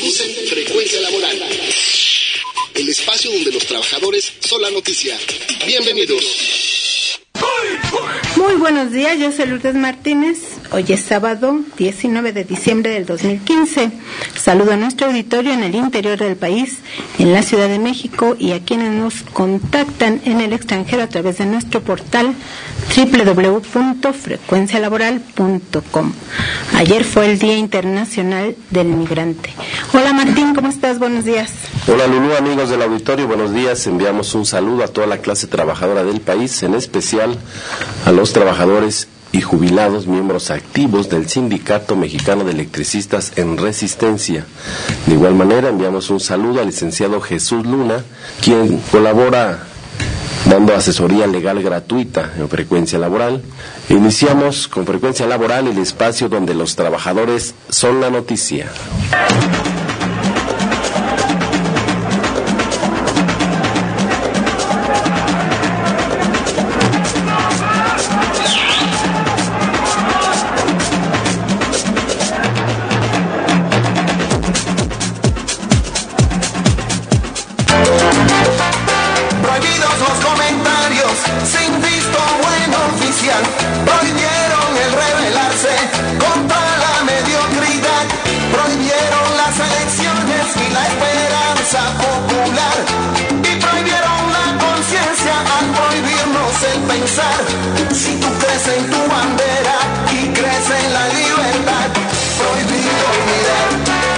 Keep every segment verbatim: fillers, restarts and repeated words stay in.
Conduce Frecuencia Laboral, el espacio donde los trabajadores son la noticia. Bienvenidos. Muy buenos días, yo soy Lourdes Martínez. Hoy es sábado diecinueve de diciembre del dos mil quince. Saludo a nuestro auditorio en el interior del país, en la Ciudad de México, y a quienes nos contactan en el extranjero a través de nuestro portal doble u doble u doble u punto frecuencia laboral punto com. Ayer fue el Día Internacional del Migrante. Hola Martín, ¿cómo estás? Buenos días. Hola Lulú, amigos del auditorio, buenos días. Enviamos un saludo a toda la clase trabajadora del país, en especial a los trabajadores y jubilados, miembros activos del Sindicato Mexicano de Electricistas en Resistencia. De igual manera, enviamos un saludo al licenciado Jesús Luna, quien colabora dando asesoría legal gratuita en Frecuencia Laboral. Iniciamos con Frecuencia Laboral, el espacio donde los trabajadores son la noticia. Si tú crees en tu bandera y crees en la libertad, prohibido olvidar.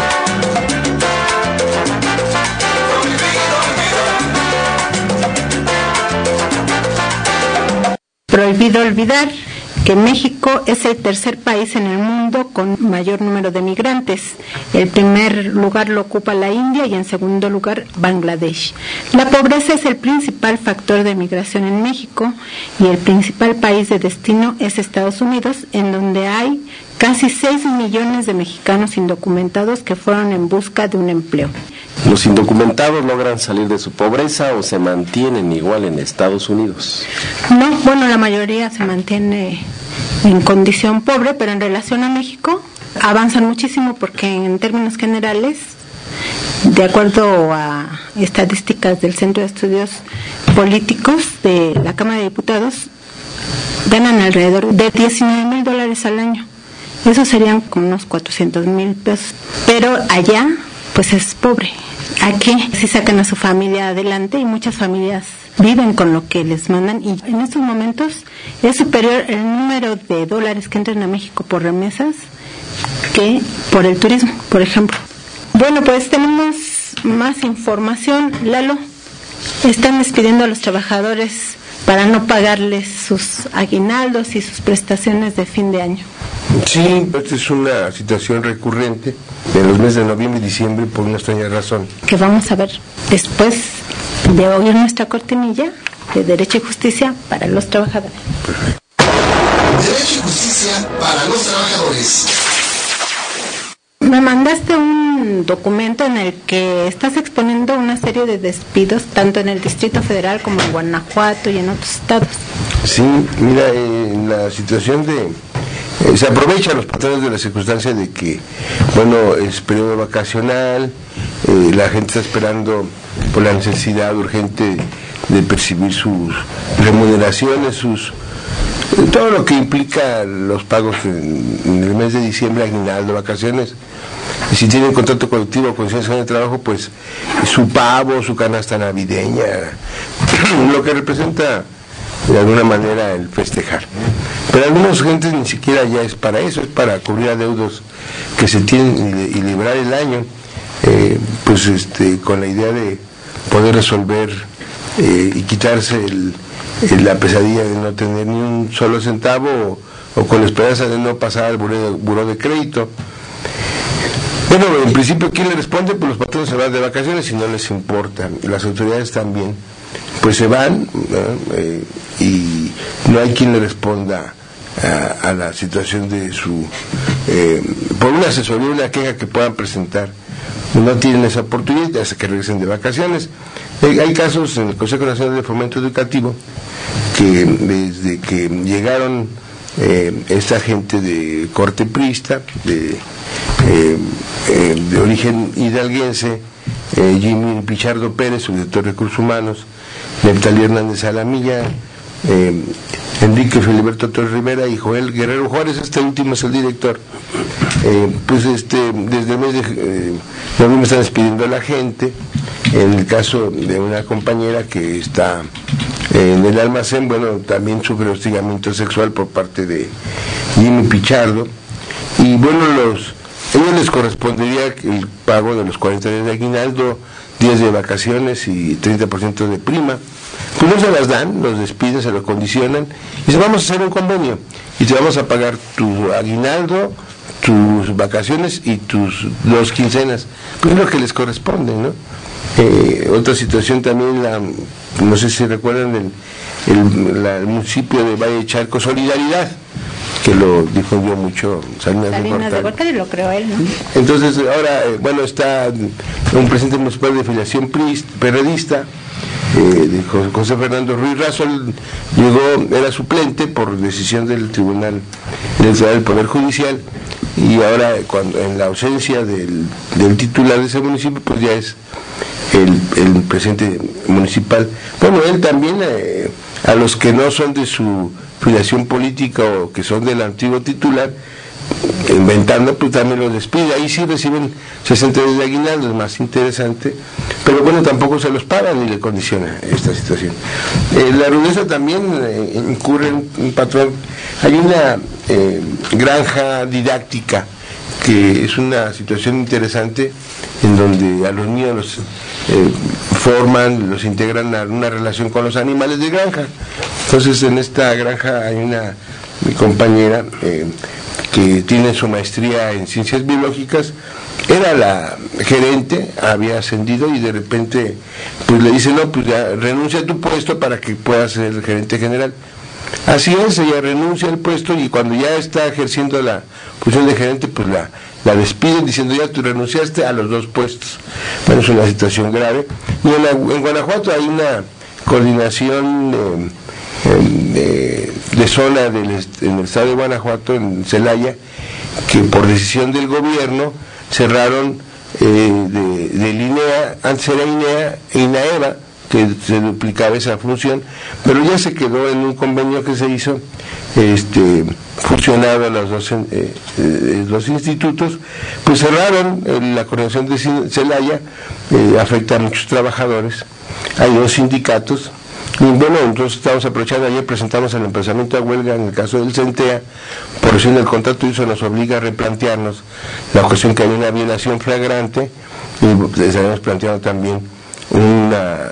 Prohibido olvidar. Prohibido olvidar que México es el tercer país en el mundo con mayor número de migrantes. El primer lugar lo ocupa la India y en segundo lugar Bangladesh. La pobreza es el principal factor de migración en México y el principal país de destino es Estados Unidos, en donde hay casi seis millones de mexicanos indocumentados que fueron en busca de un empleo. ¿Los indocumentados logran salir de su pobreza o se mantienen igual en Estados Unidos? No, bueno, la mayoría se mantiene en condición pobre, pero en relación a México avanzan muchísimo porque en términos generales, de acuerdo a estadísticas del Centro de Estudios Políticos de la Cámara de Diputados, ganan alrededor de diecinueve mil dólares al año. Eso serían como unos cuatrocientos mil pesos. Pero allá, pues es pobre. Aquí sí sacan a su familia adelante y muchas familias viven con lo que les mandan, y en estos momentos es superior el número de dólares que entran a México por remesas que por el turismo, por ejemplo. Bueno, pues tenemos más información. Lalo, están despidiendo a los trabajadores para no pagarles sus aguinaldos y sus prestaciones de fin de año. Sí, esta es una situación recurrente en los meses de noviembre y diciembre por una extraña razón. Que vamos a ver después de oír nuestra cortinilla de Derecho y Justicia para los trabajadores. Derecho y Justicia para los trabajadores. Me mandaste un documento en el que estás exponiendo una serie de despidos tanto en el Distrito Federal como en Guanajuato y en otros estados. Sí, mira, en la situación de... Eh, se aprovechan los patrones de la circunstancia de que, bueno, es periodo vacacional, eh, la gente está esperando por la necesidad urgente de percibir sus remuneraciones, sus eh, todo lo que implica los pagos en, en el mes de diciembre, aguinaldo, vacaciones. Y si tienen contrato colectivo o conciencia de trabajo, pues su pavo, su canasta navideña, lo que representa de alguna manera el festejar. Pero algunas gentes ni siquiera ya es para eso, es para cubrir adeudos que se tienen y, y librar el año, eh, pues este con la idea de poder resolver eh, y quitarse el, el, la pesadilla de no tener ni un solo centavo o, o con la esperanza de no pasar al buró de, buró de crédito. Bueno, en principio, ¿quién le responde? Pues los patrones se van de vacaciones y no les importa. Las autoridades también, pues se van, ¿no? eh, y no hay quien le responda a, a la situación de su... Eh, por una asesoría, una queja que puedan presentar. No tienen esa oportunidad hasta que regresen de vacaciones. Eh, hay casos en el Consejo Nacional de Fomento Educativo que desde que llegaron eh, esta gente de corte priista, de, eh, eh, de origen hidalguense, eh, Jimmy Pichardo Pérez, subdirector de Recursos Humanos, Neftalí Hernández Alamilla, eh, Enrique Filiberto Torres Rivera y Joel Guerrero Juárez, este último es el director. Eh, pues este desde el mes de eh, noviembre están despidiendo a la gente. En el caso de una compañera que está eh, en el almacén, bueno, también sufre hostigamiento sexual por parte de Jimmy Pichardo. Y bueno, los ellos les correspondería el pago de los cuarenta días de aguinaldo, días de vacaciones y treinta por ciento de prima. Pues no se las dan, los despiden, se lo condicionan y se vamos a hacer un convenio y te vamos a pagar tu aguinaldo, tus vacaciones y tus dos quincenas, pues es lo que les corresponde, ¿no? Eh, otra situación también, la, no sé si recuerdan el, el, la, el municipio de Valle de Chalco, Solidaridad, que lo difundió mucho Salinas, Salinas de Gortari, lo creo él, ¿no? Entonces ahora, eh, bueno, está un presidente municipal de filiación periodista, eh, de José Fernando Ruiz Razo, llegó, era suplente por decisión del Tribunal Electoral del Poder Judicial, y ahora cuando en la ausencia del, del titular de ese municipio, pues ya es el, el presidente municipal. Bueno, él también, eh, a los que no son de su filiación política o que son del antiguo titular, inventando, pues también los despide. Ahí sí reciben sesenta días de aguinaldo, es más interesante, pero bueno, tampoco se los pagan ni le condiciona esta situación. Eh, la rudeza también eh, incurre en un patrón. Hay una eh, granja didáctica que es una situación interesante en donde a los niños los eh, forman, los integran a una relación con los animales de granja. Entonces en esta granja hay una mi compañera eh, que tiene su maestría en ciencias biológicas, era la gerente, había ascendido y de repente pues le dice, no, pues ya renuncia a tu puesto para que puedas ser el gerente general. Así es, ella renuncia al puesto y cuando ya está ejerciendo la función de gerente, pues la, la despiden diciendo, ya tú renunciaste a los dos puestos. Bueno, es una situación grave. Y en, la, en Guanajuato hay una coordinación eh, eh, de, de zona del, en el estado de Guanajuato, en Celaya, que por decisión del gobierno cerraron eh, de, del INEA, antes era INEA e INAEVA, que se duplicaba esa función, pero ya se quedó en un convenio que se hizo, este, fusionado a los dos, eh, eh, los institutos, pues cerraron eh, la coordinación de Celaya, eh, afecta a muchos trabajadores, hay dos sindicatos, y bueno, entonces estamos aprovechando, ayer presentamos el emplazamiento a huelga en el caso del CENTEA, por recién el contrato y eso nos obliga a replantearnos la cuestión que hay una violación flagrante, y les habíamos planteado también una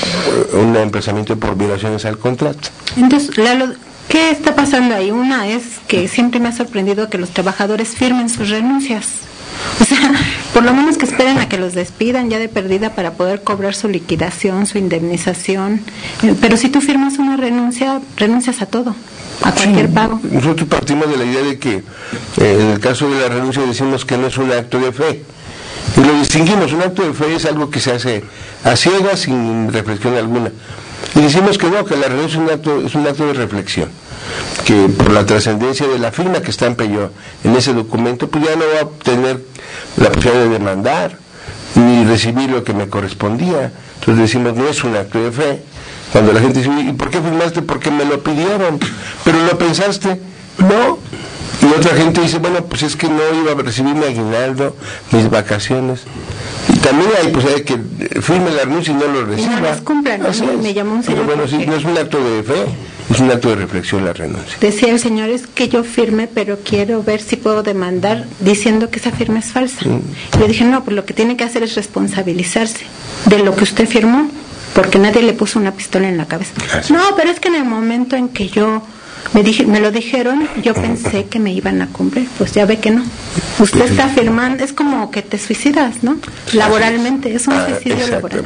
un emplazamiento por violaciones al contrato. Entonces, Lalo, ¿qué está pasando ahí? Una es que siempre me ha sorprendido que los trabajadores firmen sus renuncias. O sea, por lo menos que esperen a que los despidan ya de perdida para poder cobrar su liquidación, su indemnización. Pero si tú firmas una renuncia, renuncias a todo, a cualquier sí, pago. Nosotros partimos de la idea de que eh, en el caso de la renuncia decimos que no es un acto de fe. Y lo distinguimos, un acto de fe es algo que se hace a ciegas sin reflexión alguna. Y decimos que no, que la renuncia es un acto, es un acto de reflexión, que por la trascendencia de la firma que está en en ese documento, pues ya no va a tener la posibilidad de demandar, ni recibir lo que me correspondía. Entonces decimos, no es un acto de fe. Cuando la gente dice, ¿y por qué firmaste? Porque me lo pidieron. ¿Pero lo pensaste? No. Y otra gente dice, bueno, pues es que no iba a recibir mi aguinaldo, mis vacaciones. Y también hay pues hay que firme la renuncia y no lo reciba. Y no las cumplan, ¿no? Me, me llamó un señor. Pero bueno, sí, no es un acto de fe, es un acto de reflexión la renuncia. Decía el señor, es que yo firme, pero quiero ver si puedo demandar diciendo que esa firma es falsa. Mm. Y le dije, no, pues lo que tiene que hacer es responsabilizarse de lo que usted firmó, porque nadie le puso una pistola en la cabeza. Gracias. No, pero es que en el momento en que yo me dije, me lo dijeron, yo pensé que me iban a cumplir, pues ya ve que no. Usted está firmando, es como que te suicidas, ¿no? Laboralmente, es un suicidio ah, laboral.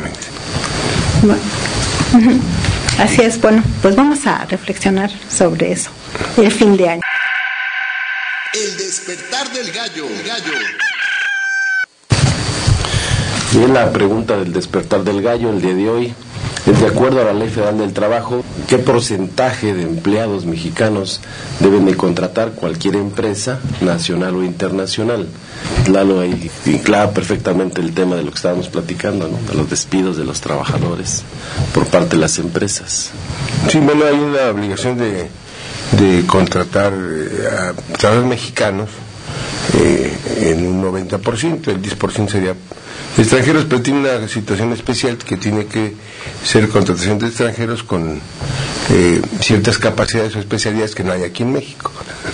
Bueno, así es, bueno, pues vamos a reflexionar sobre eso, el fin de año. El despertar del gallo, el gallo. Bien, la pregunta del despertar del gallo el día de hoy, De acuerdo a la Ley Federal del Trabajo, ¿qué porcentaje de empleados mexicanos deben de contratar cualquier empresa, nacional o internacional? Lalo ahí clara perfectamente el tema de lo que estábamos platicando, ¿no? De los despidos de los trabajadores por parte de las empresas. Sí, bueno, hay una obligación de, de contratar eh, a trabajadores mexicanos eh, en un noventa por ciento, el diez por ciento sería extranjeros, pero tiene una situación especial que tiene que ser contratación de extranjeros con eh, ciertas capacidades o especialidades que no hay aquí en México.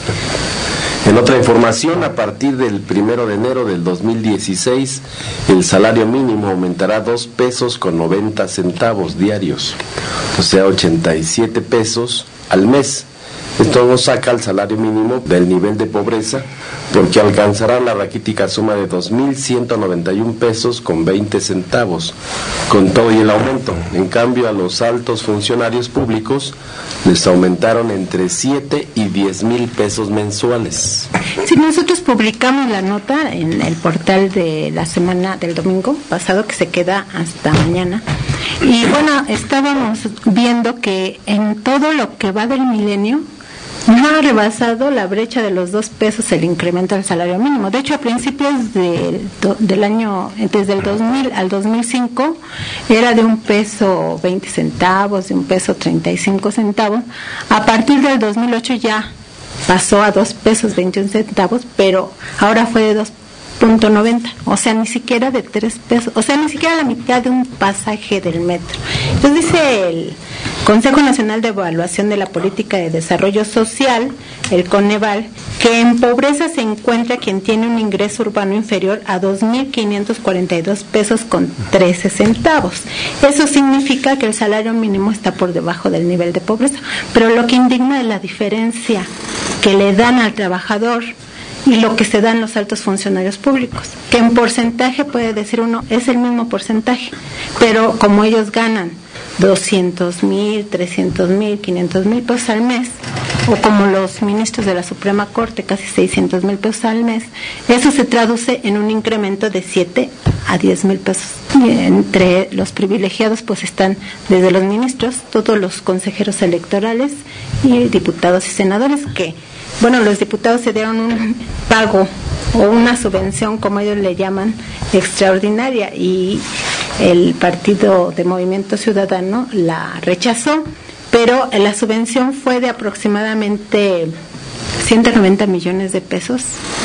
En otra información, a partir del primero de enero del dos mil dieciséis, el salario mínimo aumentará dos pesos con noventa centavos diarios, o sea, ochenta y siete pesos al mes. Esto nos saca el salario mínimo del nivel de pobreza, porque alcanzará la raquítica suma de dos mil ciento noventa y un pesos con veinte centavos, con todo y el aumento. En cambio, a los altos funcionarios públicos les aumentaron entre siete y diez mil pesos mensuales. Sí, nosotros publicamos la nota en el portal de la semana del domingo pasado, que se queda hasta mañana. Y bueno, estábamos viendo que en todo lo que va del milenio, no ha rebasado la brecha de los dos pesos el incremento del salario mínimo. De hecho, a principios de, del año, desde el dos mil al dos mil cinco, era de un peso veinte centavos, de un peso treinta y cinco centavos. A partir del dos mil ocho ya pasó a dos pesos veintiún centavos, pero ahora fue de dos punto noventa, o sea, ni siquiera de tres pesos, o sea, ni siquiera la mitad de un pasaje del metro. Entonces dice el Consejo Nacional de Evaluación de la Política de Desarrollo Social, el Coneval, que en pobreza se encuentra quien tiene un ingreso urbano inferior a dos mil quinientos cuarenta y dos pesos con trece centavos. Eso significa que el salario mínimo está por debajo del nivel de pobreza, pero lo que indigna es la diferencia que le dan al trabajador y lo que se dan los altos funcionarios públicos, que en porcentaje puede decir uno, es el mismo porcentaje, pero como ellos ganan doscientos mil, trescientos mil, quinientos mil pesos al mes, o como los ministros de la Suprema Corte, casi seiscientos mil pesos al mes, eso se traduce en un incremento de siete a diez mil pesos. Y entre los privilegiados pues están desde los ministros, todos los consejeros electorales y diputados y senadores, que bueno, los diputados se dieron un pago o una subvención, como ellos le llaman, extraordinaria, y el Partido de Movimiento Ciudadano la rechazó, pero la subvención fue de aproximadamente ciento noventa millones de pesos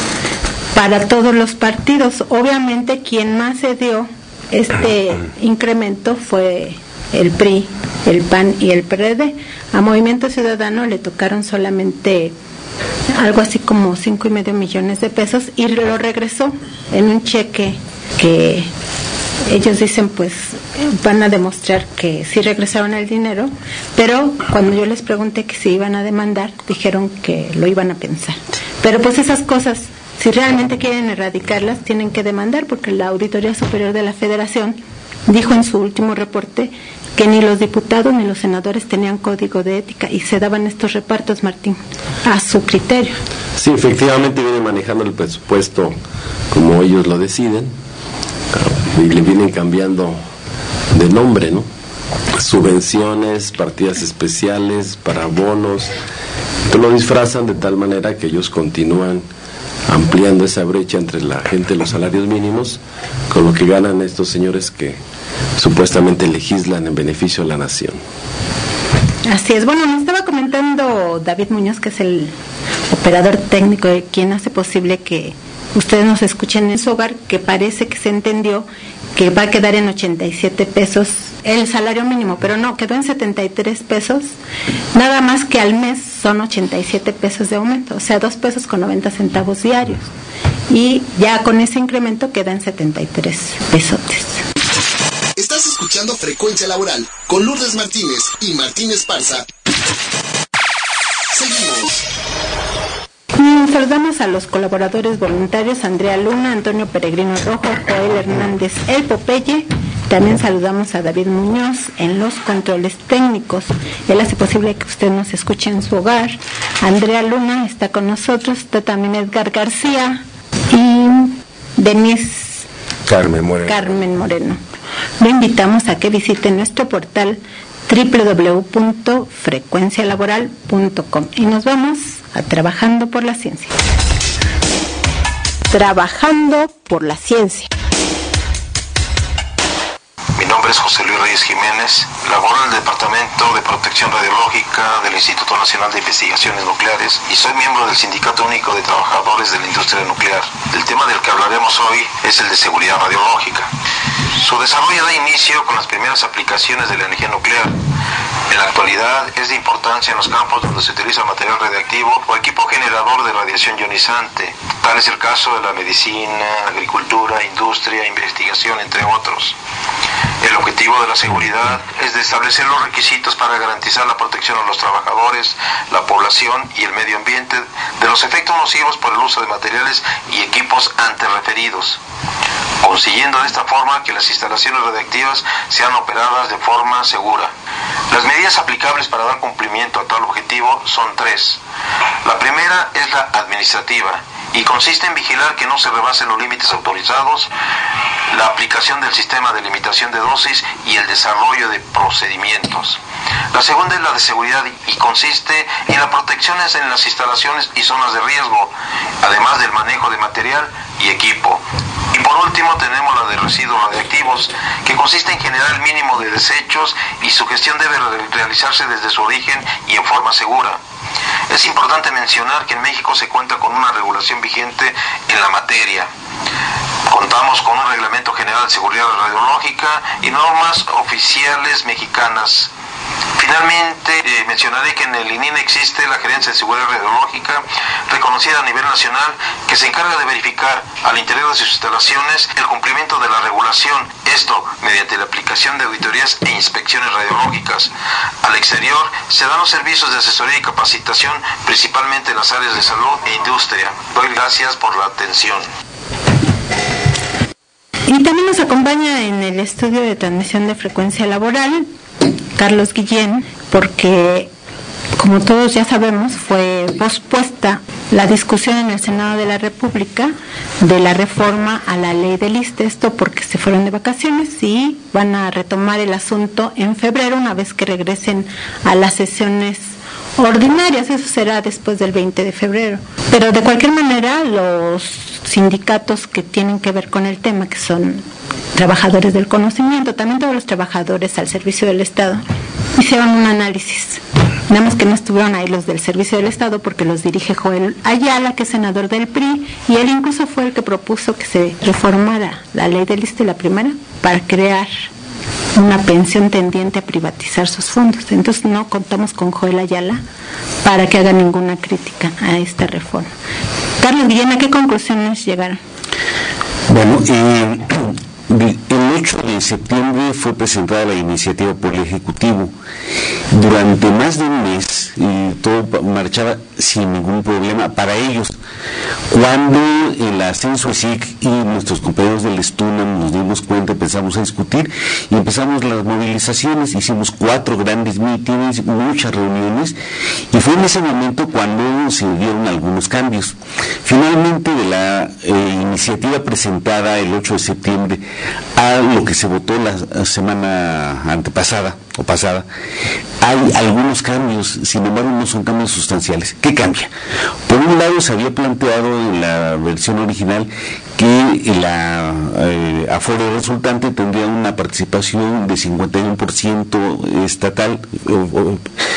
para todos los partidos. Obviamente quien más se dio este incremento fue el P R I, el P A N y el P R D. A Movimiento Ciudadano le tocaron solamente algo así como cinco y medio millones de pesos, y lo regresó en un cheque que ellos dicen pues van a demostrar que sí regresaron el dinero, pero cuando yo les pregunté que si iban a demandar, dijeron que lo iban a pensar. Pero pues esas cosas, si realmente quieren erradicarlas, tienen que demandar, porque la Auditoría Superior de la Federación dijo en su último reporte que ni los diputados ni los senadores tenían código de ética y se daban estos repartos, Martín, a su criterio. Sí, efectivamente vienen manejando el presupuesto como ellos lo deciden, y le vienen cambiando de nombre, ¿no? Subvenciones, partidas especiales, para bonos, lo disfrazan de tal manera que ellos continúan ampliando esa brecha entre la gente de los salarios mínimos con lo que ganan estos señores que supuestamente legislan en beneficio de la nación. Así es. Bueno, me estaba comentando David Muñoz, que es el operador técnico, de quien hace posible que ustedes nos escuchen en su hogar, que parece que se entendió que va a quedar en ochenta y siete pesos el salario mínimo, pero no, quedó en setenta y tres pesos, nada más que al mes son ochenta y siete pesos de aumento, o sea, dos pesos con noventa centavos diarios, y ya con ese incremento queda en setenta y tres pesotes. Estás escuchando Frecuencia Laboral con Lourdes Martínez y Martín Esparza. Seguimos. Saludamos a los colaboradores voluntarios: Andrea Luna, Antonio Peregrino Rojo, Joel Hernández El Popeye. También saludamos a David Muñoz en los controles técnicos. Él hace posible que usted nos escuche en su hogar. Andrea Luna está con nosotros, está también Edgar García y Denise Carmen Moreno. Carmen Moreno. Lo invitamos a que visite nuestro portal doble u doble u doble u punto frecuencia laboral punto com y nos vamos a Trabajando por la Ciencia. Trabajando por la Ciencia. Mi nombre es José Luis Reyes Jiménez, laboro en el Departamento de Protección Radiológica del Instituto Nacional de Investigaciones Nucleares y soy miembro del Sindicato Único de Trabajadores de la Industria Nuclear. El tema del que hablaremos hoy es el de seguridad radiológica. Su desarrollo da inicio con las primeras aplicaciones de la energía nuclear. En la actualidad es de importancia en los campos donde se utiliza material radiactivo o equipo generador de radiación ionizante. Tal es el caso de la medicina, agricultura, industria, investigación, entre otros. El objetivo de la seguridad es de establecer los requisitos para garantizar la protección a los trabajadores, la población y el medio ambiente de los efectos nocivos por el uso de materiales y equipos antes referidos, consiguiendo de esta forma que las instalaciones radiactivas sean operadas de forma segura. Las medidas aplicables para dar cumplimiento a tal objetivo son tres. La primera es la administrativa y consiste en vigilar que no se rebasen los límites autorizados, la aplicación del sistema de limitación de dosis y el desarrollo de procedimientos. La segunda es la de seguridad y consiste en las protecciones en las instalaciones y zonas de riesgo, además del manejo de material y equipo. Y por último tenemos la de residuos radiactivos, que consiste en generar el mínimo de desechos y su gestión debe realizarse desde su origen y en forma segura. Es importante mencionar que en México se cuenta con una regulación vigente en la materia. Contamos con un Reglamento General de Seguridad Radiológica y normas oficiales mexicanas. Finalmente, eh, mencionaré que en el I N I N existe la Gerencia de Seguridad Radiológica, reconocida a nivel nacional, que se encarga de verificar al interior de sus instalaciones el cumplimiento de la regulación, esto mediante la aplicación de auditorías e inspecciones radiológicas. Al exterior se dan los servicios de asesoría y capacitación, principalmente en las áreas de salud e industria. Doy gracias por la atención. Y también nos acompaña en el estudio de transmisión de frecuencia laboral Carlos Guillén, porque como todos ya sabemos fue pospuesta la discusión en el Senado de la República de la reforma a la ley del I S S S T E, esto porque se fueron de vacaciones y van a retomar el asunto en febrero una vez que regresen a las sesiones ordinarias, eso será después del veinte de febrero. Pero de cualquier manera los sindicatos que tienen que ver con el tema, que son trabajadores del conocimiento, también todos los trabajadores al servicio del Estado, hicieron un análisis. Nada más que no estuvieron ahí los del servicio del Estado porque los dirige Joel Ayala, que es senador del P R I, y él incluso fue el que propuso que se reformara la ley del I S S S T E, la primera, para crear una pensión tendiente a privatizar sus fondos. Entonces no contamos con Joel Ayala para que haga ninguna crítica a esta reforma. Carlos Guillén, ¿a qué conclusiones llegaron? Bueno, eh, el ocho de septiembre fue presentada la iniciativa por el Ejecutivo. Durante más de un mes eh, todo marchaba sin ningún problema para ellos. Cuando el ascenso S I C y nuestros compañeros del Estunam nos dimos cuenta, empezamos a discutir y empezamos las movilizaciones, hicimos cuatro grandes mítines, muchas reuniones, y fue en ese momento cuando se dieron algunos cambios. Finalmente, de la eh, iniciativa presentada el ocho de septiembre a lo que se votó la semana antepasada o pasada, hay algunos cambios, sin embargo no son cambios sustanciales. ¿Qué cambia? Por un lado, se había planteado en la versión original que la eh, aforo resultante tendría una participación de cincuenta y uno por ciento estatal eh,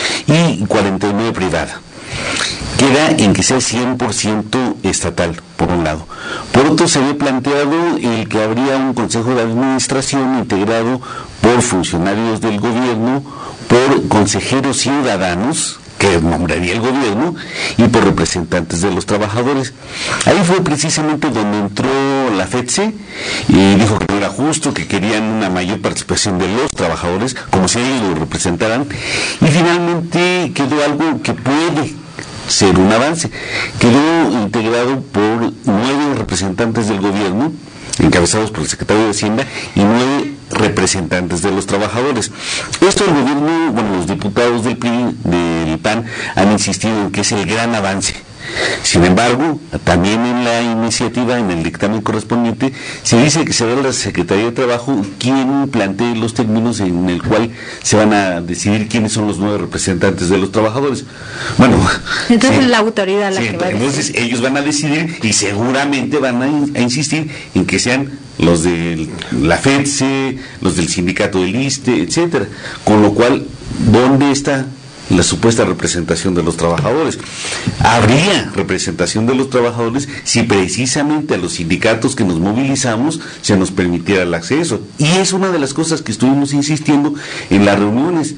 y cuarenta y nueve por ciento privada. Queda en que sea cien por ciento estatal, por un lado. Por otro, se había planteado el que habría un consejo de administración integrado por funcionarios del gobierno, por consejeros ciudadanos, que nombraría el gobierno, y por representantes de los trabajadores. Ahí fue precisamente donde entró la FETSE y dijo que no era justo, que querían una mayor participación de los trabajadores, como si ellos lo representaran, y finalmente quedó algo que puede ser un avance. Quedó integrado por nueve representantes del gobierno, encabezados por el secretario de Hacienda, y nueve representantes de los trabajadores. Esto el gobierno, bueno, los diputados del P R I, del P A N, han insistido en que es el gran avance. Sin embargo, también en la iniciativa, en el dictamen correspondiente, se dice que será la Secretaría de Trabajo quien plantee los términos en el cual se van a decidir quiénes son los nuevos representantes de los trabajadores. Bueno, entonces sí, es la autoridad la sí, que va a decidir. Entonces ellos van a decidir y seguramente van a, in, a insistir en que sean los de la FEDSE, los del sindicato del ISSSTE, etcétera. Con lo cual, ¿dónde está la supuesta representación de los trabajadores? Habría representación de los trabajadores si precisamente a los sindicatos que nos movilizamos se nos permitiera el acceso, y es una de las cosas que estuvimos insistiendo en las reuniones.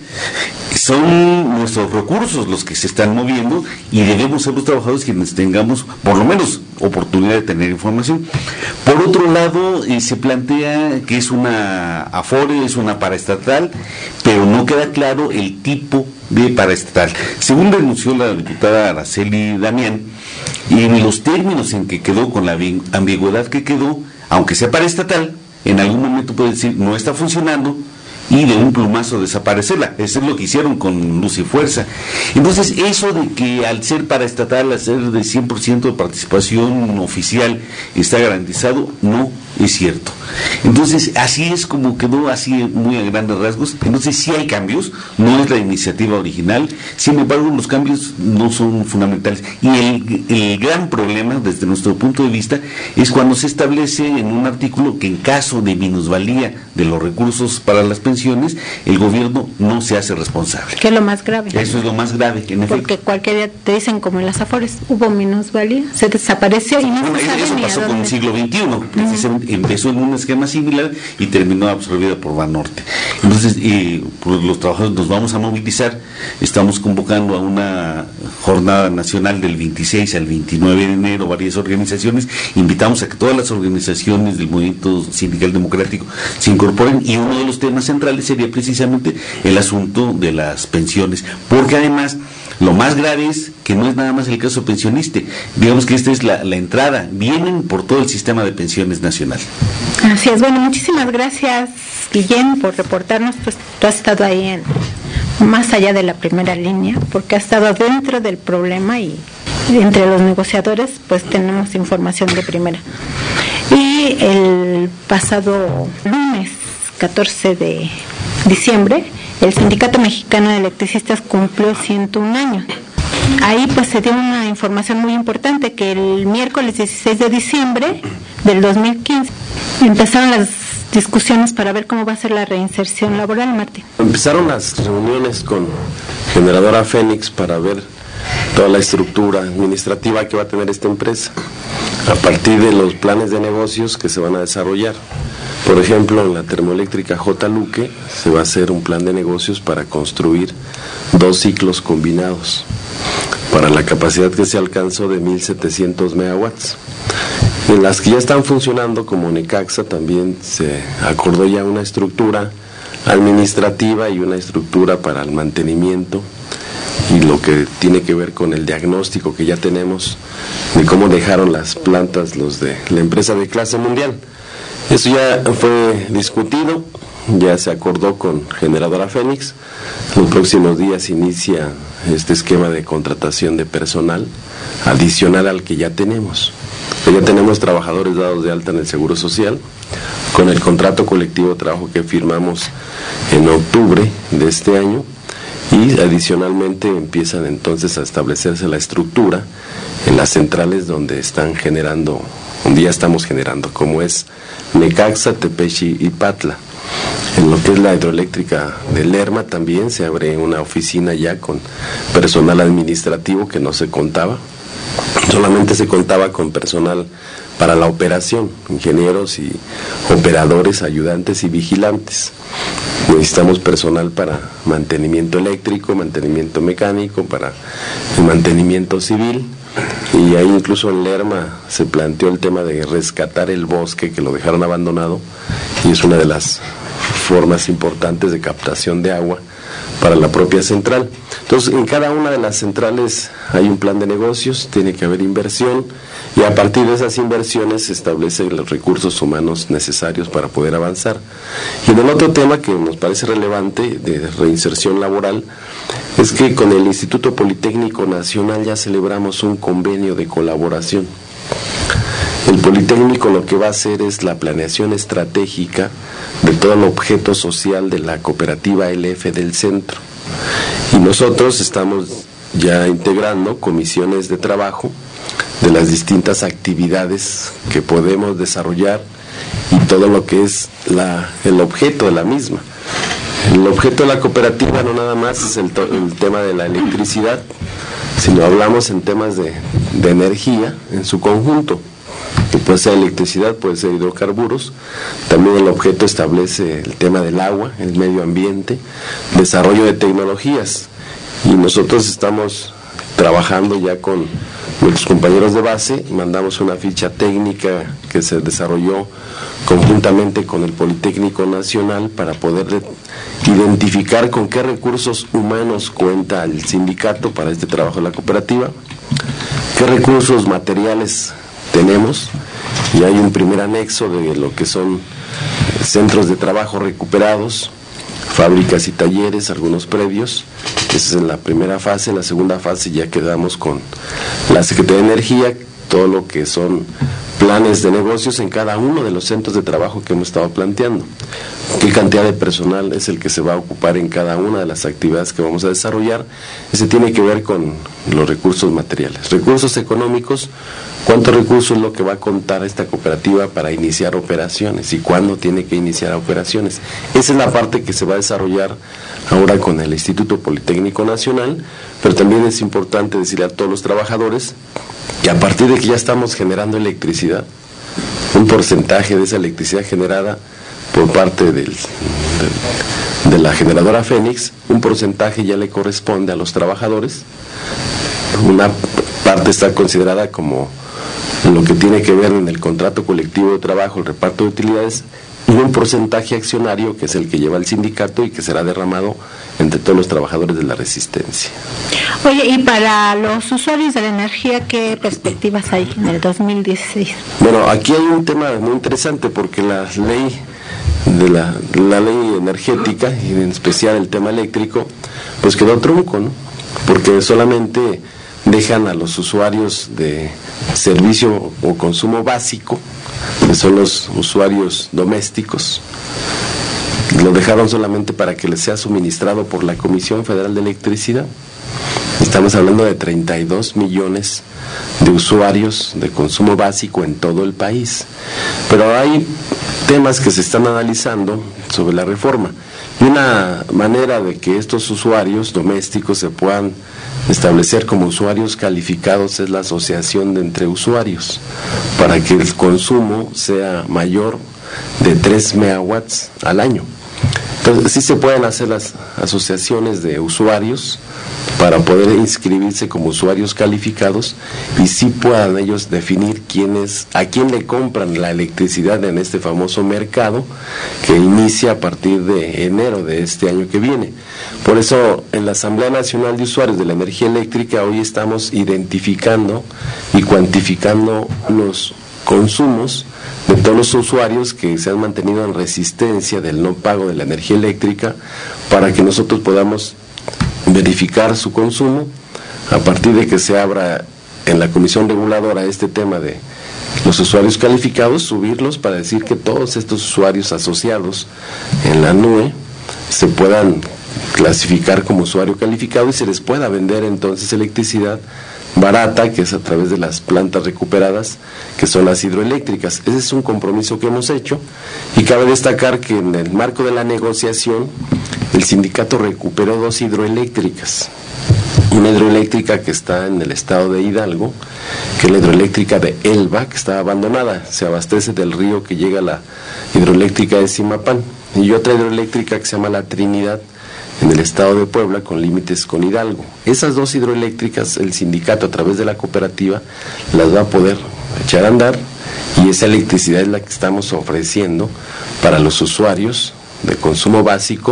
Son nuestros recursos los que se están moviendo y debemos ser los trabajadores quienes tengamos por lo menos oportunidad de tener información. Por otro lado, eh, se plantea que es una Afore, es una paraestatal, pero no queda claro el tipo de paraestatal. Según denunció la diputada Araceli Damián, y en los términos en que quedó, con la ambigüedad que quedó, aunque sea paraestatal, en algún momento puede decir no está funcionando y de un plumazo desaparecerla. Eso es lo que hicieron con Luz y Fuerza. Entonces, eso de que al ser paraestatal, al ser de cien por ciento de participación oficial, está garantizado, no es cierto. Entonces, así es como quedó, así muy a grandes rasgos. Entonces, sí hay cambios, no es la iniciativa original, sin embargo, los cambios no son fundamentales. Y el, el gran problema, desde nuestro punto de vista, es cuando se establece en un artículo que en caso de minusvalía de los recursos para las pensiones, el gobierno no se hace responsable. Que es lo más grave. Eso es lo más grave, en efecto. Porque cualquier día te dicen, como en las Afores, hubo minusvalía, se desapareció y no bueno, se sabe eso ni pasó a con dónde. el siglo veintiuno, precisamente. Uh-huh. Empezó en un esquema similar y terminó absorbida por Banorte. Entonces, eh, pues los trabajadores nos vamos a movilizar. Estamos convocando a una jornada nacional del veintiséis al veintinueve de enero, varias organizaciones. Invitamos a que todas las organizaciones del movimiento sindical democrático se incorporen, y uno de los temas centrales sería precisamente el asunto de las pensiones, porque además lo más grave es que no es nada más el caso pensionista, digamos que esta es la, la entrada, vienen por todo el sistema de pensiones nacional. Así es. Bueno, muchísimas gracias, Guillén, por reportarnos. Pues tú has estado ahí en más allá de la primera línea, porque has estado dentro del problema, y entre los negociadores pues tenemos información de primera. Y el pasado lunes catorce de diciembre, el Sindicato Mexicano de Electricistas cumplió ciento un años. Ahí pues se dio una información muy importante, que el miércoles dieciséis de diciembre del dos mil quince empezaron las discusiones para ver cómo va a ser la reinserción laboral, Martín. Empezaron las reuniones con Generadora Fénix para ver toda la estructura administrativa que va a tener esta empresa, a partir de los planes de negocios que se van a desarrollar. Por ejemplo, en la termoeléctrica J. Luque se va a hacer un plan de negocios para construir dos ciclos combinados para la capacidad que se alcanzó de mil setecientos megawatts. En las que ya están funcionando, como Necaxa, también se acordó ya una estructura administrativa y una estructura para el mantenimiento y lo que tiene que ver con el diagnóstico que ya tenemos de cómo dejaron las plantas los de la empresa de clase mundial. Eso ya fue discutido, ya se acordó con Generadora Fénix. Los próximos días inicia este esquema de contratación de personal adicional al que ya tenemos. Ya tenemos trabajadores dados de alta en el Seguro Social, con el contrato colectivo de trabajo que firmamos en octubre de este año, y adicionalmente empiezan entonces a establecerse la estructura en las centrales donde están generando, donde ya estamos generando, como es Necaxa, Tepechi y Patla. En lo que es la hidroeléctrica de Lerma también se abre una oficina ya con personal administrativo que no se contaba, solamente se contaba con personal para la operación, ingenieros y operadores, ayudantes y vigilantes. Necesitamos personal para mantenimiento eléctrico, mantenimiento mecánico, para el mantenimiento civil, y ahí incluso en Lerma se planteó el tema de rescatar el bosque que lo dejaron abandonado, y es una de las formas importantes de captación de agua para la propia central. Entonces, en cada una de las centrales hay un plan de negocios, tiene que haber inversión, y a partir de esas inversiones se establecen los recursos humanos necesarios para poder avanzar. Y en el otro tema que nos parece relevante de reinserción laboral es que con el Instituto Politécnico Nacional ya celebramos un convenio de colaboración. El Politécnico lo que va a hacer es la planeación estratégica de todo el objeto social de la cooperativa L F del centro. Y nosotros estamos ya integrando comisiones de trabajo de las distintas actividades que podemos desarrollar y todo lo que es la, el objeto de la misma. El objeto de la cooperativa no nada más es el, el tema de la electricidad, sino hablamos en temas de, de energía en su conjunto, que puede ser electricidad, puede ser hidrocarburos. También el objeto establece el tema del agua, el medio ambiente, desarrollo de tecnologías, y nosotros estamos trabajando ya con nuestros compañeros de base. Mandamos una ficha técnica que se desarrolló conjuntamente con el Politécnico Nacional para poder identificar con qué recursos humanos cuenta el sindicato para este trabajo de la cooperativa, qué recursos materiales tenemos, y hay un primer anexo de lo que son centros de trabajo recuperados, fábricas y talleres, algunos predios. Esa es la primera fase. En la segunda fase ya quedamos con la Secretaría de Energía, todo lo que son planes de negocios en cada uno de los centros de trabajo que hemos estado planteando. ¿Qué cantidad de personal es el que se va a ocupar en cada una de las actividades que vamos a desarrollar? Ese tiene que ver con los recursos materiales. Recursos económicos, ¿cuántos recursos es lo que va a contar esta cooperativa para iniciar operaciones y cuándo tiene que iniciar operaciones? Esa es la parte que se va a desarrollar ahora con el Instituto Politécnico Nacional, pero también es importante decirle a todos los trabajadores que a partir de que ya estamos generando electricidad, un porcentaje de esa electricidad generada por parte del, del, de la generadora Fénix, un porcentaje ya le corresponde a los trabajadores. Una parte está considerada como lo que tiene que ver en el contrato colectivo de trabajo, el reparto de utilidades, y un porcentaje accionario que es el que lleva el sindicato y que será derramado entre todos los trabajadores de la Resistencia. Oye, y para los usuarios de la energía, ¿qué perspectivas hay en el dos mil dieciséis? Bueno, aquí hay un tema muy interesante porque la ley de la, la ley energética, y en especial el tema eléctrico, pues quedó trunco, ¿no? Porque solamente dejan a los usuarios de servicio o consumo básico, que son los usuarios domésticos, lo dejaron solamente para que les sea suministrado por la Comisión Federal de Electricidad. Estamos hablando de treinta y dos millones de usuarios de consumo básico en todo el país. Pero hay temas que se están analizando sobre la reforma. Y una manera de que estos usuarios domésticos se puedan establecer como usuarios calificados es la asociación de entre usuarios, para que el consumo sea mayor de tres megawatts al año. Entonces sí se pueden hacer las asociaciones de usuarios para poder inscribirse como usuarios calificados, y sí puedan ellos definir quién es, a quién le compran la electricidad en este famoso mercado que inicia a partir de enero de este año que viene. Por eso en la Asamblea Nacional de Usuarios de la Energía Eléctrica hoy estamos identificando y cuantificando los consumos de todos los usuarios que se han mantenido en resistencia del no pago de la energía eléctrica, para que nosotros podamos verificar su consumo, a partir de que se abra en la Comisión Reguladora este tema de los usuarios calificados, subirlos para decir que todos estos usuarios asociados en la N U E se puedan clasificar como usuario calificado y se les pueda vender entonces electricidad barata, que es a través de las plantas recuperadas, que son las hidroeléctricas. Ese es un compromiso que hemos hecho, y cabe destacar que en el marco de la negociación el sindicato recuperó dos hidroeléctricas. Una hidroeléctrica que está en el estado de Hidalgo, que es la hidroeléctrica de Elba, que está abandonada, se abastece del río que llega a la hidroeléctrica de Zimapán, y otra hidroeléctrica que se llama La Trinidad, en el estado de Puebla, con límites con Hidalgo. Esas dos hidroeléctricas, el sindicato a través de la cooperativa las va a poder echar a andar, y esa electricidad es la que estamos ofreciendo para los usuarios de consumo básico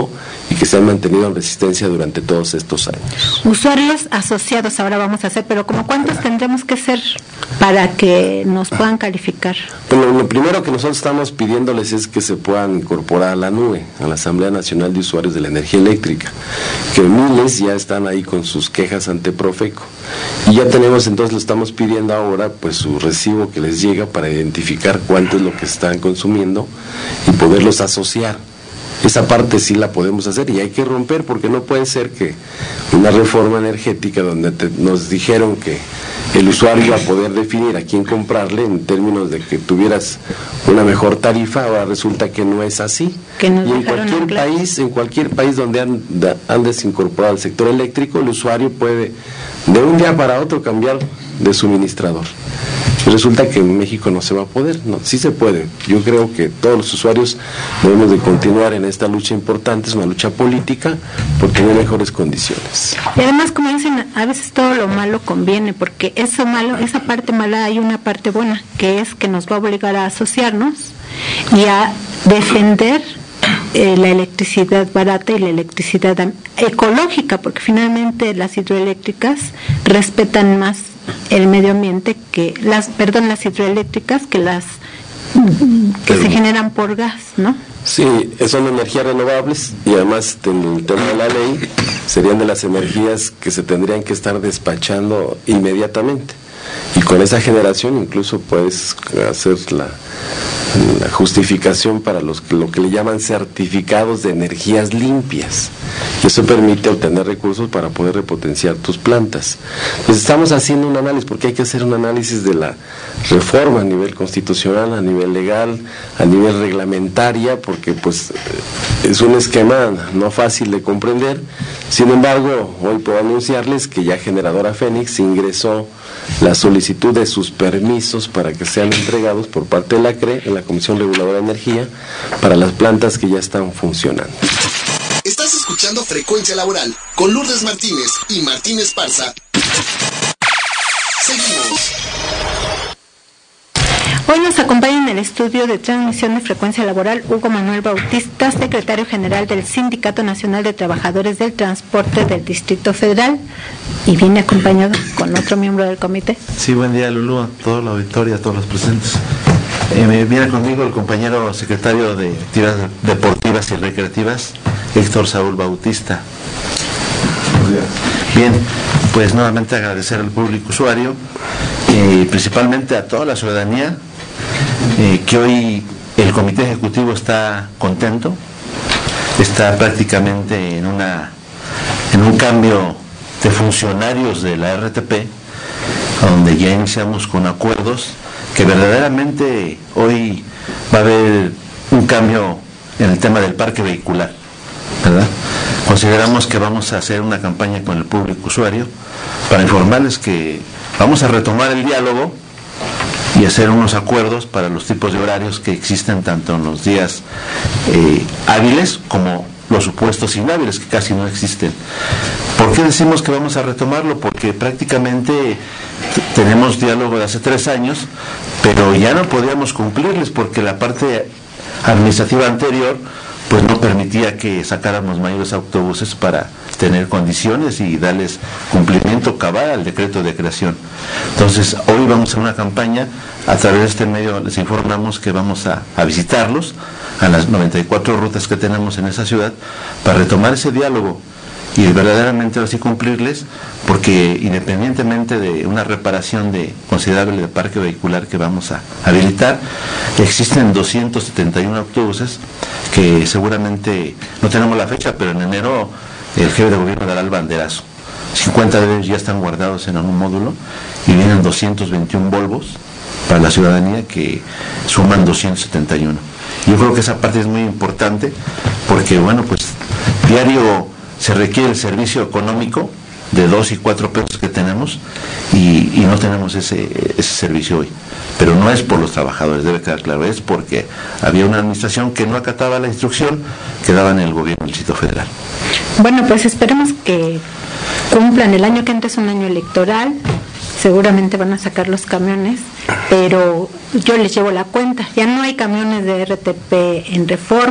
y que se han mantenido en resistencia durante todos estos años. Usuarios asociados ahora vamos a hacer, pero ¿como cuántos tendremos que ser para que nos puedan calificar? Bueno, lo primero que nosotros estamos pidiéndoles es que se puedan incorporar a la nube, a la Asamblea Nacional de Usuarios de la Energía Eléctrica, que miles ya están ahí con sus quejas ante Profeco. Y ya tenemos, entonces lo estamos pidiendo ahora, pues su recibo que les llega para identificar cuánto es lo que están consumiendo y poderlos asociar. Esa parte sí la podemos hacer y hay que romper, porque no puede ser que una reforma energética donde te, nos dijeron que el usuario iba a poder definir a quién comprarle en términos de que tuvieras una mejor tarifa, ahora resulta que no es así. Que nos y en dejaron cualquier en claro. país, en cualquier país donde han, da, han desincorporado el sector eléctrico, el usuario puede de un día para otro cambiar de suministrador. Resulta que en México no se va a poder, no, sí se puede. Yo creo que todos los usuarios debemos de continuar en esta lucha importante, es una lucha política, por tener mejores condiciones. Y además, como dicen, a veces todo lo malo conviene, porque eso malo, esa parte mala hay una parte buena, que es que nos va a obligar a asociarnos y a defender eh, la electricidad barata y la electricidad ecológica, porque finalmente las hidroeléctricas respetan más el medio ambiente que las, perdón, las hidroeléctricas que las que se generan por gas, ¿no? Sí, son energías renovables y además en el tema de la ley serían de las energías que se tendrían que estar despachando inmediatamente. Y con esa generación incluso puedes hacer la, la justificación para los lo que le llaman certificados de energías limpias. Y eso permite obtener recursos para poder repotenciar tus plantas. Pues estamos haciendo un análisis, porque hay que hacer un análisis de la reforma a nivel constitucional, a nivel legal, a nivel reglamentaria, porque pues es un esquema no fácil de comprender. Sin embargo, hoy puedo anunciarles que ya Generadora Fénix ingresó la solicitud de sus permisos para que sean entregados por parte de la C R E, en la Comisión Reguladora de Energía, para las plantas que ya están funcionando. Estás escuchando Frecuencia Laboral con Lourdes Martínez y Martín Esparza. Seguimos. Hoy nos acompaña en el estudio de transmisión de Frecuencia Laboral Hugo Manuel Bautista, secretario general del Sindicato Nacional de Trabajadores del Transporte del Distrito Federal, y viene acompañado con otro miembro del comité. Sí, buen día, Lulú, a toda la auditoría, a todos los presentes. Eh, me viene conmigo el compañero secretario de Actividades Deportivas y Recreativas, Héctor Saúl Bautista. Bien, pues nuevamente agradecer al público usuario y eh, principalmente a toda la ciudadanía, eh, que hoy el comité ejecutivo está contento, está prácticamente en una en un cambio de funcionarios de la R T P, donde ya iniciamos con acuerdos que verdaderamente hoy va a haber un cambio en el tema del parque vehicular, ¿verdad? Consideramos que vamos a hacer una campaña con el público usuario para informarles que vamos a retomar el diálogo y hacer unos acuerdos para los tipos de horarios que existen tanto en los días eh, hábiles como los supuestos inhábiles, que casi no existen. ¿Por qué decimos que vamos a retomarlo? Porque prácticamente tenemos diálogo de hace tres años, pero ya no podíamos cumplirles porque la parte administrativa anterior pues no permitía que sacáramos mayores autobuses para tener condiciones y darles cumplimiento cabal al decreto de creación. Entonces, hoy vamos a hacer una campaña, a través de este medio les informamos que vamos a, a visitarlos, a las noventa y cuatro rutas que tenemos en esa ciudad, para retomar ese diálogo y verdaderamente así cumplirles, porque independientemente de una reparación de considerable de parque vehicular que vamos a habilitar, existen doscientos setenta y uno autobuses que seguramente, no tenemos la fecha, pero en enero el jefe de gobierno dará el banderazo. cincuenta de ellos ya están guardados en un módulo y vienen doscientos veintiún Volvos para la ciudadanía que suman doscientos setenta y uno. Yo creo que esa parte es muy importante porque, bueno, pues diario se requiere el servicio económico de dos y cuatro pesos que tenemos y, y no tenemos ese, ese servicio hoy. Pero no es por los trabajadores, debe quedar claro, es porque había una administración que no acataba la instrucción que daba en el gobierno del Distrito Federal. Bueno, pues esperemos que cumplan. El año que entra es un año electoral, seguramente van a sacar los camiones, pero yo les llevo la cuenta. Ya no hay camiones de R T P en Reforma,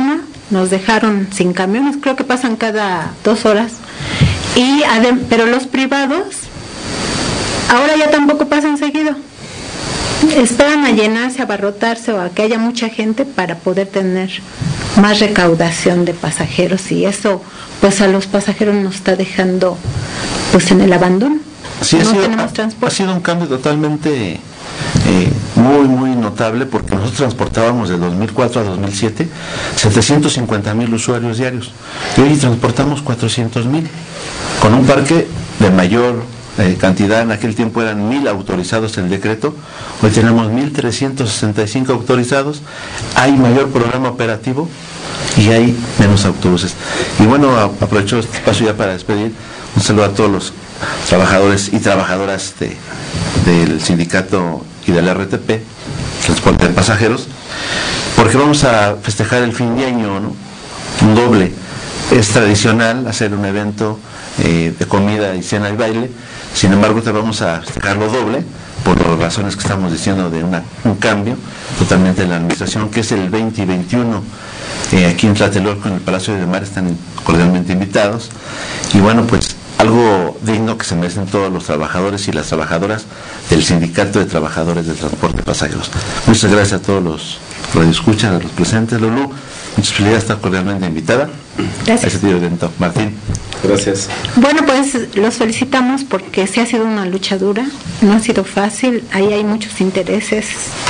nos dejaron sin camiones, creo que pasan cada dos horas, y adem- pero los privados ahora ya tampoco pasan seguido. Esperan a llenarse, a abarrotarse o a que haya mucha gente para poder tener más recaudación de pasajeros, y eso pues a los pasajeros nos está dejando pues en el abandono. Sí, no ha, sido, tenemos ha, transporte. ha sido un cambio totalmente eh, muy, muy notable, porque nosotros transportábamos de dos mil cuatro a dos mil siete setecientos cincuenta mil usuarios diarios, y hoy transportamos cuatrocientos mil, con un parque de mayor eh, cantidad. En aquel tiempo eran mil autorizados el decreto, hoy tenemos mil trescientos sesenta y cinco autorizados, hay mayor programa operativo y hay menos autobuses. Y bueno, a, aprovecho este espacio ya para despedir, un saludo a todos los trabajadores y trabajadoras de, del sindicato y del R T P, transporte de pasajeros, porque vamos a festejar el fin de año, ¿no? Un doble. Es tradicional hacer un evento eh, de comida y cena y baile, sin embargo te vamos a festejarlo doble por las razones que estamos diciendo de una, un cambio totalmente en la administración, que es el veinte y veintiuno eh, aquí en Tlatelolco, en el Palacio de Mar, están cordialmente invitados, y bueno, pues algo digno que se merecen todos los trabajadores y las trabajadoras del Sindicato de Trabajadores de Transporte de Pasajeros. Muchas gracias a todos los radioescuchas, a los presentes. Lulú, muchas felicidades, está cordialmente invitada. Gracias. A ese tipo de evento. Martín. Gracias. Bueno, pues los felicitamos porque sí ha sido una lucha dura, no ha sido fácil, ahí hay muchos intereses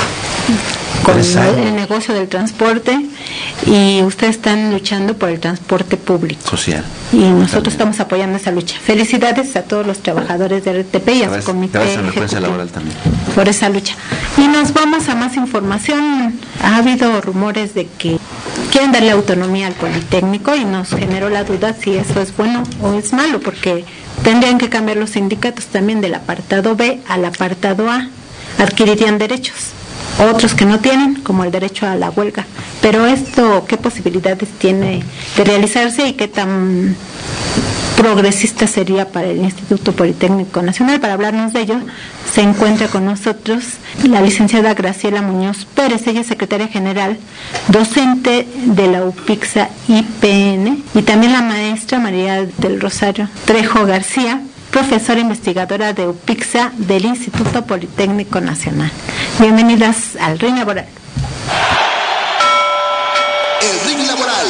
con el negocio del transporte, y ustedes están luchando por el transporte público social, y nosotros también estamos apoyando esa lucha. Felicidades a todos los trabajadores de R T P y a su comité ejecutivo laboral también por esa lucha. Y nos vamos a más información. Ha habido rumores de que quieren darle autonomía al Politécnico, y nos generó la duda si eso es bueno o es malo, porque tendrían que cambiar los sindicatos también del apartado B al apartado A, adquirirían derechos, otros que no tienen, como el derecho a la huelga. Pero esto, ¿qué posibilidades tiene de realizarse y qué tan progresista sería para el Instituto Politécnico Nacional? Para hablarnos de ello se encuentra con nosotros la licenciada Graciela Muñoz Pérez, ella es secretaria general, docente de la UPIXA I P N, y también la maestra María del Rosario Trejo García, profesora investigadora de UPIXA del Instituto Politécnico Nacional. Bienvenidas al Ring Laboral. El Ring Laboral.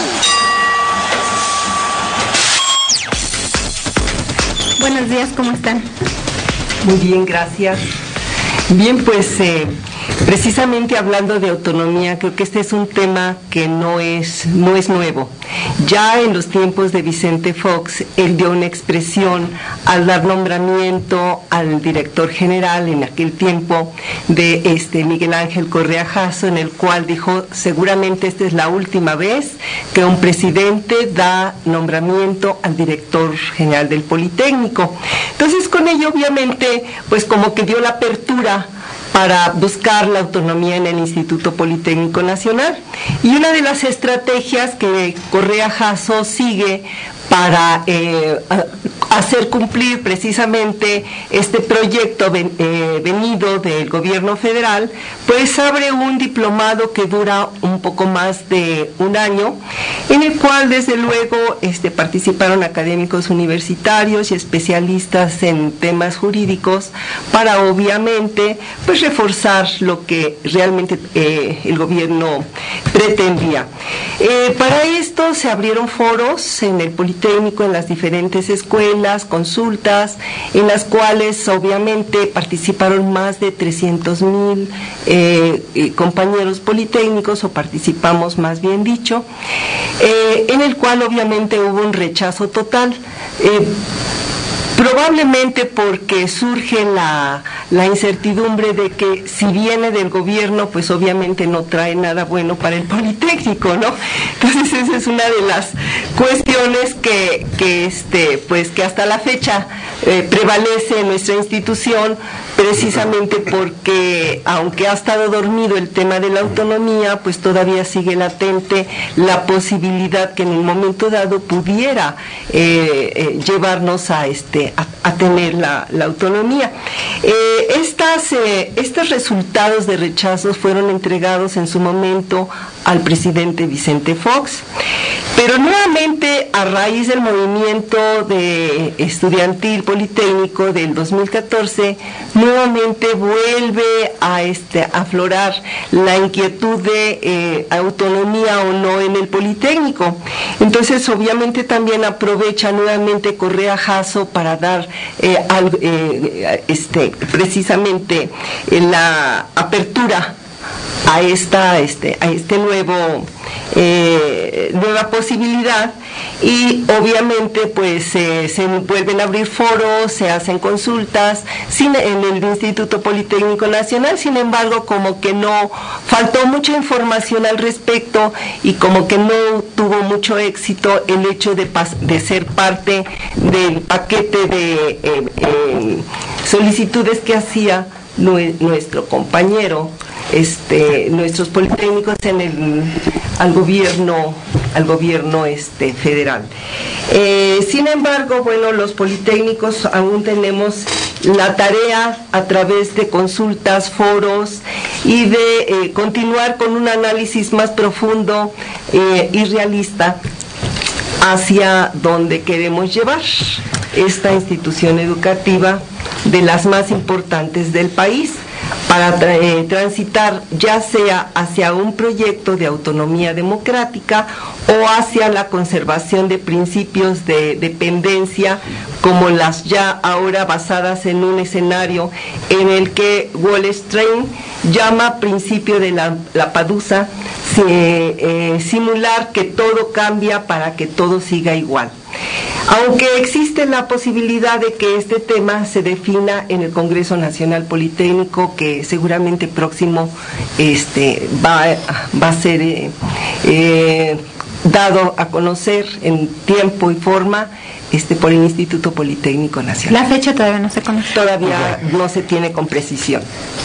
Buenos días, ¿cómo están? Muy bien, gracias. Bien, pues eh, precisamente hablando de autonomía, creo que este es un tema que no es, no es nuevo. Ya en los tiempos de Vicente Fox, él dio una expresión al dar nombramiento al director general en aquel tiempo de este Miguel Ángel Correa Jasso, en el cual dijo: seguramente esta es la última vez que un presidente da nombramiento al director general del Politécnico. Entonces, con ello, obviamente, pues como que dio la apertura para buscar la autonomía en el Instituto Politécnico Nacional. Y una de las estrategias que Correa Jasso sigue para eh, hacer cumplir precisamente este proyecto ven, eh, venido del gobierno federal, pues abre un diplomado que dura un poco más de un año, en el cual desde luego este, participaron académicos universitarios y especialistas en temas jurídicos para obviamente pues reforzar lo que realmente eh, el gobierno pretendía. Eh, para esto se abrieron foros en el Politécnico, en las diferentes escuelas, consultas, en las cuales obviamente participaron más de trescientos mil eh, eh, compañeros politécnicos, o participamos más bien dicho, eh, en el cual obviamente hubo un rechazo total. Eh, Probablemente porque surge la, la incertidumbre de que si viene del gobierno, pues obviamente no trae nada bueno para el Politécnico, ¿no? Entonces esa es una de las cuestiones cuestiones que, que este, pues que hasta la fecha eh, prevalece en nuestra institución, precisamente porque aunque ha estado dormido el tema de la autonomía, pues todavía sigue latente la posibilidad que en un momento dado pudiera eh, eh, llevarnos a este a, a tener la, la autonomía. Eh, estas eh, estos resultados de rechazos fueron entregados en su momento al presidente Vicente Fox, pero nuevamente a raíz del movimiento de estudiantil politécnico del dos mil catorce, nuevamente vuelve a este a aflorar la inquietud de eh, autonomía o no en el politécnico. Entonces obviamente también aprovecha nuevamente Correa Jasso para dar eh, al, eh, este precisamente eh, la apertura a esta este a este nuevo eh, nueva posibilidad, y obviamente pues eh, se vuelven a abrir foros, se hacen consultas sin, en el Instituto Politécnico Nacional. Sin embargo, como que no faltó mucha información al respecto y como que no tuvo mucho éxito el hecho de, pas, de ser parte del paquete de eh, eh, solicitudes que hacía nuestro compañero, este, nuestros politécnicos en el al gobierno, al gobierno este federal. Eh, sin embargo, bueno, los politécnicos aún tenemos la tarea a través de consultas, foros y de eh, continuar con un análisis más profundo eh, y realista hacia donde queremos llevar esta institución educativa de las más importantes del país, para tra eh, transitar ya sea hacia un proyecto de autonomía democrática o hacia la conservación de principios de dependencia, como las ya ahora basadas en un escenario en el que Wallerstein llama principio de la, la padusa, si, eh, simular que todo cambia para que todo siga igual. Aunque existe la posibilidad de que este tema se defina en el Congreso Nacional Politécnico, que seguramente próximo este, va, va a ser eh, eh, dado a conocer en tiempo y forma este, por el Instituto Politécnico Nacional. La fecha todavía no se conoce. Todavía no se tiene con precisión.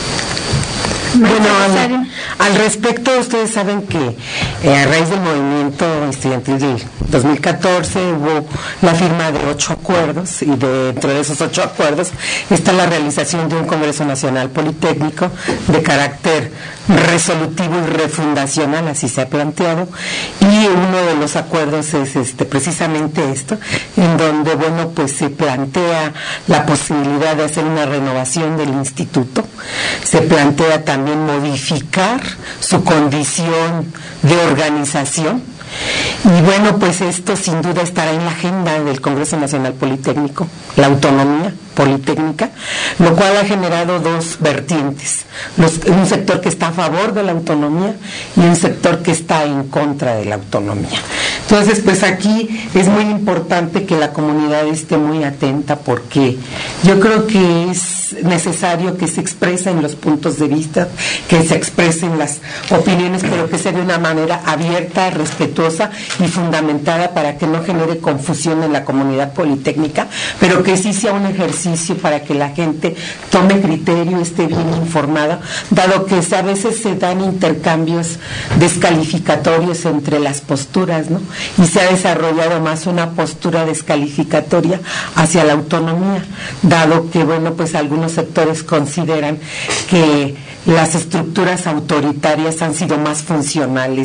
Bueno, al, al respecto, ustedes saben que eh, a raíz del movimiento estudiantil del dos mil catorce hubo la firma de ocho acuerdos, y de, dentro de esos ocho acuerdos está la realización de un Congreso Nacional Politécnico de carácter resolutivo y refundacional, así se ha planteado, y uno de los acuerdos es este precisamente esto, en donde bueno pues se plantea la posibilidad de hacer una renovación del instituto, se plantea también modificar su condición de organización. Y bueno, pues esto sin duda estará en la agenda del Congreso Nacional Politécnico, la autonomía politécnica, lo cual ha generado dos vertientes, los, un sector que está a favor de la autonomía y un sector que está en contra de la autonomía. Entonces, pues aquí es muy importante que la comunidad esté muy atenta, porque yo creo que es necesario que se expresen los puntos de vista, que se expresen las opiniones, pero que sea de una manera abierta, respetuosa y fundamentada, para que no genere confusión en la comunidad politécnica, pero que sí sea un ejercicio para que la gente tome criterio, esté bien informada, dado que a veces se dan intercambios descalificatorios entre las posturas, ¿no? Y se ha desarrollado más una postura descalificatoria hacia la autonomía, dado que, bueno, pues algunos sectores consideran que las estructuras autoritarias han sido más funcionales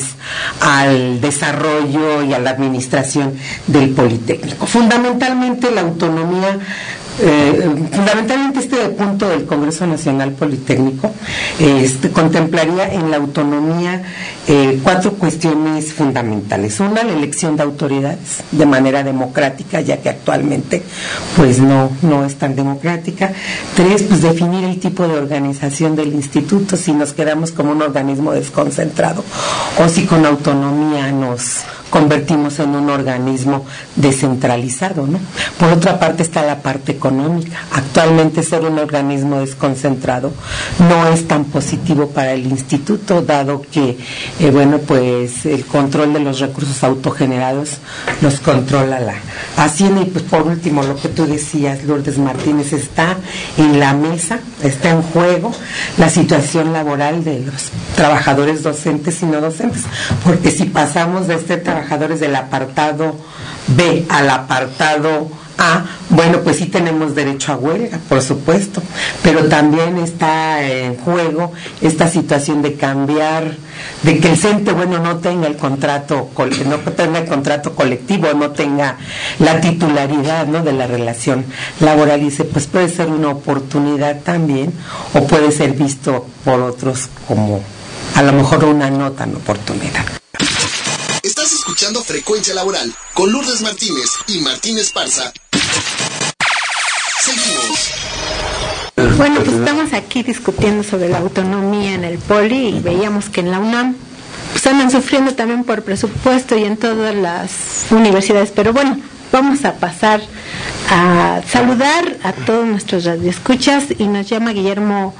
al desarrollo y a la administración del Politécnico. Fundamentalmente la autonomía, eh, fundamentalmente este punto del Congreso Nacional Politécnico este, contemplaría en la autonomía eh, cuatro cuestiones fundamentales. Una, la elección de autoridades de manera democrática, ya que actualmente pues no, no es tan democrática. Tres, pues definir el tipo de organización del instituto, si nos quedamos como un organismo desconcentrado o si con autonomía nos convertimos en un organismo descentralizado, ¿no? Por otra parte está la parte económica. Actualmente ser un organismo desconcentrado no es tan positivo para el instituto, dado que, eh, bueno, pues el control de los recursos autogenerados los controla la Hacienda. Y pues por último, lo que tú decías, Lourdes Martínez, está en la mesa, está en juego la situación laboral de los trabajadores docentes y no docentes, porque si pasamos de ser trabajadores del apartado B al apartado A, bueno, pues sí tenemos derecho a huelga, por supuesto, pero también está en juego esta situación de cambiar, de que el CENTE, bueno, no tenga el contrato, no tenga el contrato colectivo, no tenga la titularidad, ¿no?, de la relación laboral. Y dice, pues puede ser una oportunidad también, o puede ser visto por otros como a lo mejor una no tan oportunidad. Estás escuchando Frecuencia Laboral con Lourdes Martínez y Martín Esparza. Seguimos. Bueno, pues estamos aquí discutiendo sobre la autonomía en el Poli y veíamos que en la UNAM pues andan sufriendo también por presupuesto y en todas las universidades, pero bueno, vamos a pasar a saludar a todos nuestros radioescuchas y nos llama Guillermo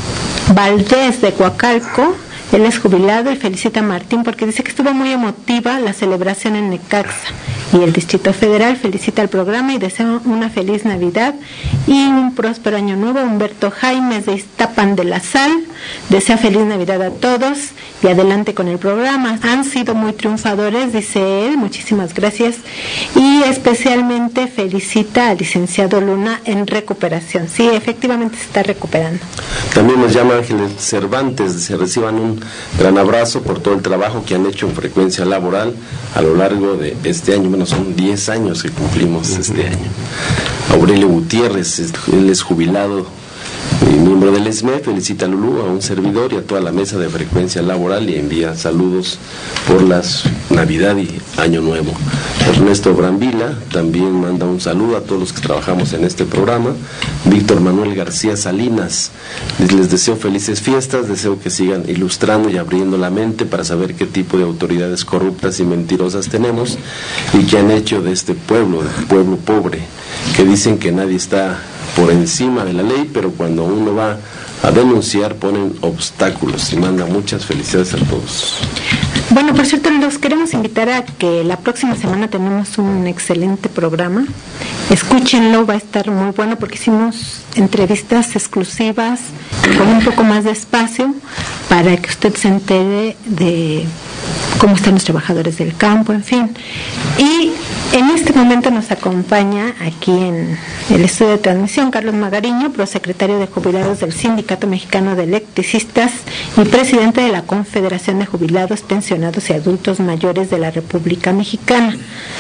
Valdés de Coacalco. Él es jubilado y felicita a Martín porque dice que estuvo muy emotiva la celebración en Necaxa. Y el Distrito Federal felicita el programa y desea una feliz Navidad y un próspero año nuevo. Humberto Jaimes de Iztapan de la Sal desea feliz Navidad a todos y adelante con el programa. Han sido muy triunfadores, dice él, muchísimas gracias. Y especialmente felicita al licenciado Luna en recuperación. Sí, efectivamente se está recuperando. También nos llama Ángeles Cervantes, se reciban un gran abrazo por todo el trabajo que han hecho en Frecuencia Laboral a lo largo de este año. Bueno, son diez años que cumplimos este año. Aurelio Gutiérrez, él es jubilado y miembro del E S M E, felicita a Lulú, a un servidor y a toda la mesa de Frecuencia Laboral y envía saludos por las Navidad y Año Nuevo. Ernesto Brambila también manda un saludo a todos los que trabajamos en este programa. Víctor Manuel García Salinas, les deseo felices fiestas, deseo que sigan ilustrando y abriendo la mente para saber qué tipo de autoridades corruptas y mentirosas tenemos y que han hecho de este pueblo, del pueblo pobre, que dicen que nadie está por encima de la ley, pero cuando uno va a denunciar ponen obstáculos. Y manda muchas felicidades a todos. Bueno, por cierto, los queremos invitar a que la próxima semana tenemos un excelente programa. Escúchenlo, va a estar muy bueno porque hicimos entrevistas exclusivas con un poco más de espacio para que usted se entere de cómo están los trabajadores del campo, en fin. Y en este momento nos acompaña aquí en el estudio de transmisión Carlos Magariño, prosecretario de Jubilados del Sindicato Mexicano de Electricistas y presidente de la Confederación de Jubilados, Pensionados y Adultos Mayores de la República Mexicana.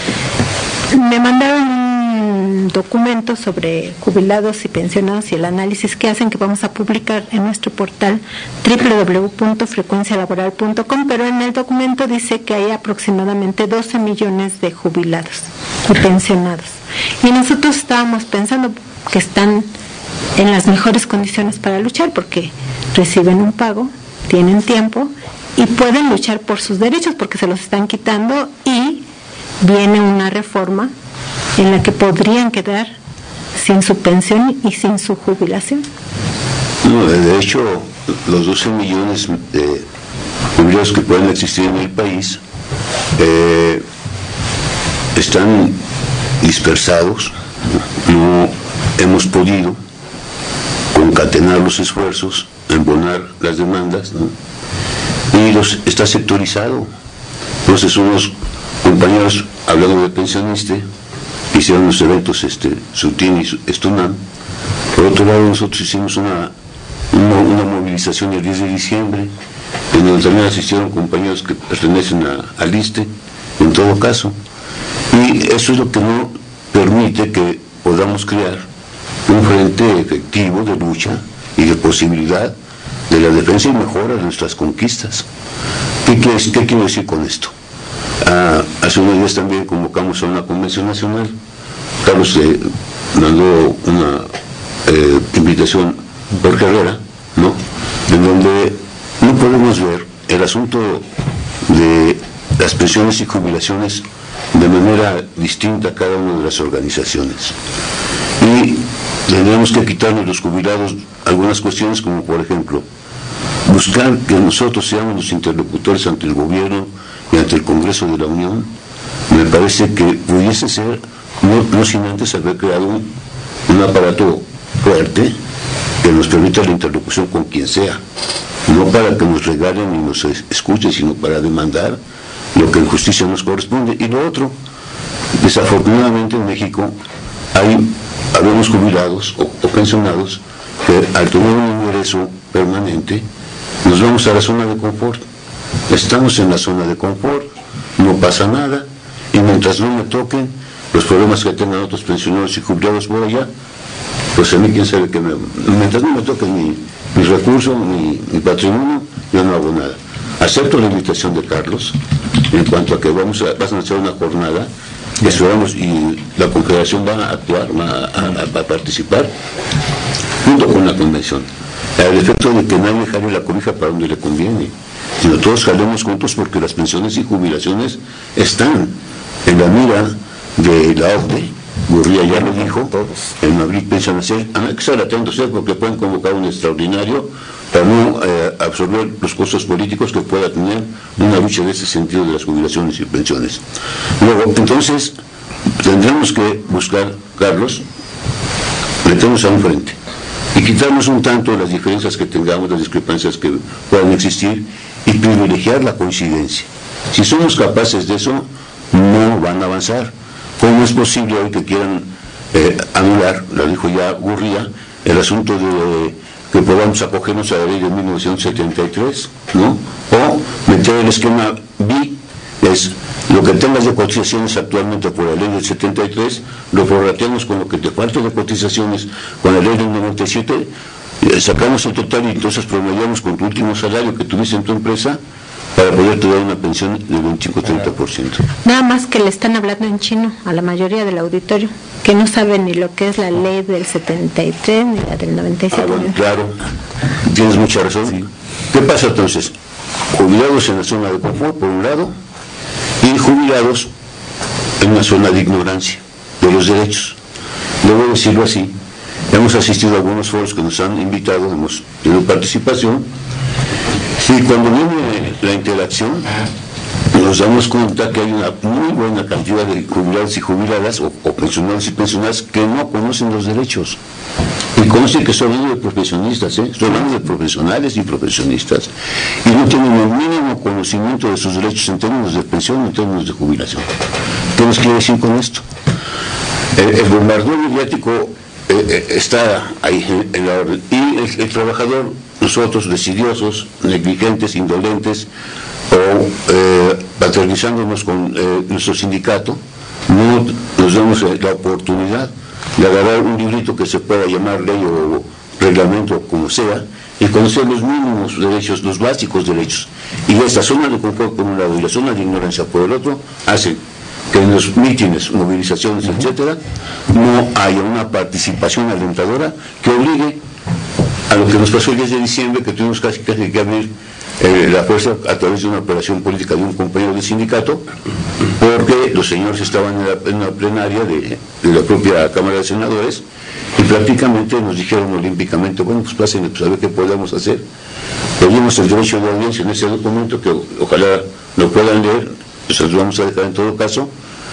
Me mandaron un documento sobre jubilados y pensionados y el análisis que hacen, que vamos a publicar en nuestro portal doble u doble u doble u punto frecuencia laboral punto com, pero en el documento dice que hay aproximadamente doce millones de jubilados y pensionados. Y nosotros estábamos pensando que están en las mejores condiciones para luchar porque reciben un pago, tienen tiempo y pueden luchar por sus derechos porque se los están quitando y viene una reforma en la que podrían quedar sin su pensión y sin su jubilación. No, de hecho, los doce millones de jubilados que pueden existir en el país eh, están dispersados. No hemos podido concatenar los esfuerzos, embonar las demandas, ¿no? Y los, está sectorizado. Entonces unos compañeros, hablando de pensionista, hicieron los eventos este, SUTIN y STUNAM. Por otro lado, nosotros hicimos una, una, una movilización el diez de diciembre, en donde también asistieron compañeros que pertenecen a, al ISSSTE, en todo caso. Y eso es lo que no permite que podamos crear un frente efectivo de lucha y de posibilidad de la defensa y mejora de nuestras conquistas. ¿Qué, qué, qué quiero decir con esto? Ah, hace unos días también convocamos a una convención nacional. Carlos eh, mandó una eh, invitación por Herrera, ¿no?, en donde no podemos ver el asunto de las pensiones y jubilaciones de manera distinta a cada una de las organizaciones. Y tendremos que quitarnos los jubilados algunas cuestiones, como por ejemplo, buscar que nosotros seamos los interlocutores ante el gobierno y ante el Congreso de la Unión. Me parece que pudiese ser, no, no sin antes haber creado un, un aparato fuerte que nos permita la interlocución con quien sea, no para que nos regalen y nos escuchen, sino para demandar lo que en justicia nos corresponde. Y lo otro, desafortunadamente en México hay algunos jubilados o, o pensionados que al tener un ingreso permanente nos vamos a la zona de confort. Estamos en la zona de confort, no pasa nada, y mientras no me toquen los problemas que tengan otros pensionados y jubilados por allá, pues a mí quién sabe que me... mientras no me toquen mi, mi recurso, mi, mi patrimonio, yo no hago nada. Acepto la invitación de Carlos en cuanto a que vamos a, vas a hacer una jornada, esperamos, y la Confederación va a actuar, va a, a, a participar junto con la convención, al efecto de que nadie jale la cobija para donde le conviene, sino todos jalemos juntos, porque las pensiones y jubilaciones están en la mira de la O C D E. Gurría ya lo dijo, el Madrid piensan hacer, hay que estar atentos porque pueden convocar un extraordinario para no eh, absorber los costos políticos que pueda tener una lucha de ese sentido de las jubilaciones y pensiones. Luego, entonces, tendremos que buscar, Carlos, meternos a un frente y quitarnos un tanto las diferencias que tengamos, las discrepancias que puedan existir, y privilegiar la coincidencia. Si somos capaces de eso, no van a avanzar. ¿Cómo es posible hoy que quieran eh, anular, lo dijo ya Gurría, el asunto de que podamos acogernos a la ley de mil novecientos setenta y tres, ¿no? O meter el esquema B, es lo que tengas de cotizaciones actualmente por la ley del setenta y tres, lo prorrateamos con lo que te falta de cotizaciones con la ley del noventa y siete, eh, sacamos el total y entonces promediamos con tu último salario que tuviste en tu empresa para poder dar una pensión del veinticinco a treinta por ciento. Nada más que le están hablando en chino a la mayoría del auditorio, que no saben ni lo que es la ley del setenta y tres ni la del noventa y siete. Ah, bueno, claro, tienes mucha razón. Sí. ¿Qué pasa entonces? Jubilados en la zona de confort, por un lado, y jubilados en una zona de ignorancia de los derechos. Debo decirlo así, hemos asistido a algunos foros que nos han invitado, hemos tenido participación, y cuando viene la interacción nos damos cuenta que hay una muy buena cantidad de jubilados y jubiladas, o, o pensionados y pensionadas, que no conocen los derechos. Y conocen que estoy hablando de profesionistas, ¿eh? Estoy hablando de profesionales y profesionistas, y no tienen el mínimo conocimiento de sus derechos en términos de pensión, en términos de jubilación. ¿Qué nos quiere decir con esto? El, el bombardeo mediático eh, eh, está ahí en, en la orden, y el, el trabajador, nosotros decidiosos, negligentes, indolentes, o eh, paternizándonos con eh, nuestro sindicato, no nos damos eh, la oportunidad de agarrar un librito que se pueda llamar ley o reglamento, como sea, y conocer los mínimos derechos, los básicos derechos. Y esta zona de confort por un lado y la zona de ignorancia por el otro hace que en los mítines, movilizaciones, uh-huh. etcétera, no haya una participación alentadora que obligue a lo que nos pasó el diez de diciembre, que tuvimos casi, casi que abrir eh, la fuerza a través de una operación política de un compañero del sindicato, porque los señores estaban en la, en la plenaria de, de la propia Cámara de Senadores, y prácticamente nos dijeron olímpicamente, bueno, pues pásenle, pues a ver qué podemos hacer. Pedimos el derecho de audiencia en ese documento, que ojalá lo puedan leer, pues los vamos a dejar en todo caso.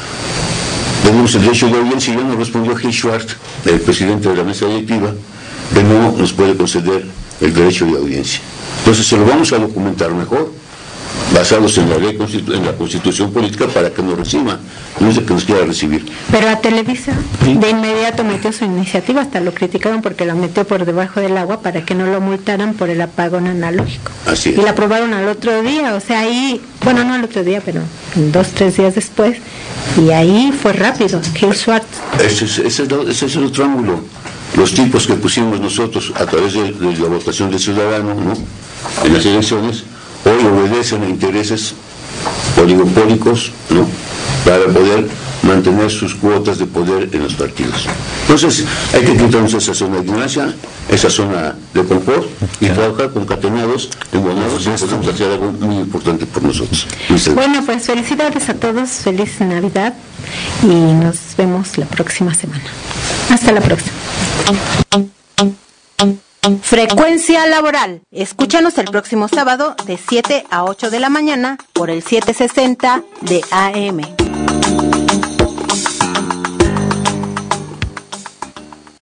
Pedimos el derecho de audiencia y ya nos respondió Gil Schwartz, el presidente de la mesa directiva, que no nos puede conceder el derecho de audiencia. Entonces se lo vamos a documentar mejor, basados en la ley, en la Constitución política, para que nos reciba, no es de que nos quiera recibir. Pero a Televisa ¿sí? de inmediato metió su iniciativa, hasta lo criticaron porque lo metió por debajo del agua para que no lo multaran por el apagón analógico. Así es. Y la aprobaron al otro día, o sea, ahí, bueno, no al otro día, pero dos, tres días después, y ahí fue rápido, Gil Schwartz. Ese es, ese, es, ese es el otro ángulo. Los tipos que pusimos nosotros a través de, de la votación del ciudadano, ¿no?, en las elecciones, hoy obedecen a intereses oligopólicos, ¿no?, para poder mantener sus cuotas de poder en los partidos. Entonces, hay que quitarnos esa zona de ignorancia, esa zona de confort y trabajar concatenados, engonados, y podemos hacer algo muy importante por nosotros. Bueno, pues felicidades a todos, feliz Navidad y nos vemos la próxima semana. Hasta la próxima. Frecuencia laboral. Escúchanos el próximo sábado de siete a ocho de la mañana por el setecientos sesenta de A M.